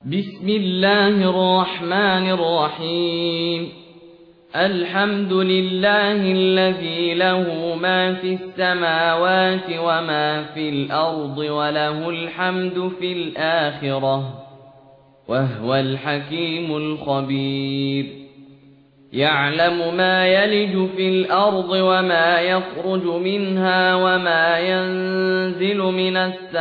بسم الله الرحمن الرحيم. الحمد لله الذي له ما في السماوات وما في الأرض وله الحمد في الآخرة وهو الحكيم الخبير. يعلم ما يلج في الأرض وما يخرج منها وما ينزل من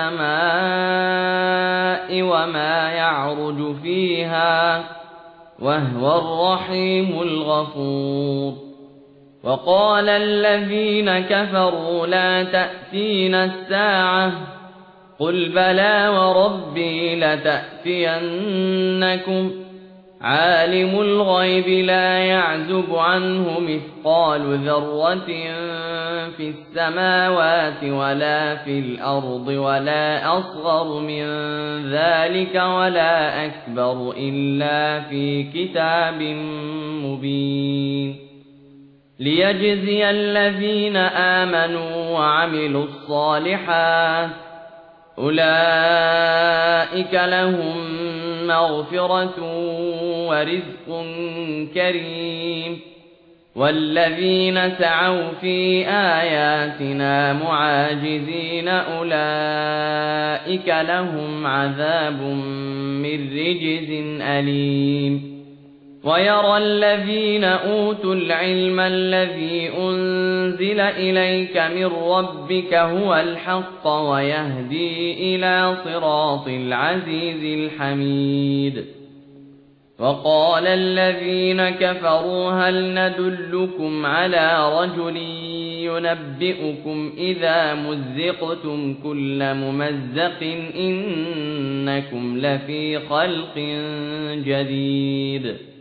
السماء وما يعرج فيها وهو الرحيم الغفور. وقال الذين كفروا لا تأتينا الساعة قل بلى وربي لتأتينكم عالم الغيب لا يعزب عنه مثقال ذرة في السماوات ولا في الأرض ولا أصغر من ذلك ولا أكبر إلا في كتاب مبين. ليجزي الذين آمنوا وعملوا الصالحات أولئك لهم مغفرة ورزق كريم. والذين سعوا في آياتنا معاجزين أولئك لهم عذاب من رجز أليم. ويرى الذين أوتوا العلم الذي أنزل إليك من ربك هو الحق ويهدي إلى صراط العزيز الحميد. وقال الذين كفروا هل ندلكم على رجل ينبئكم إذا مزقتم كل ممزق إنكم لفي خلق جديد.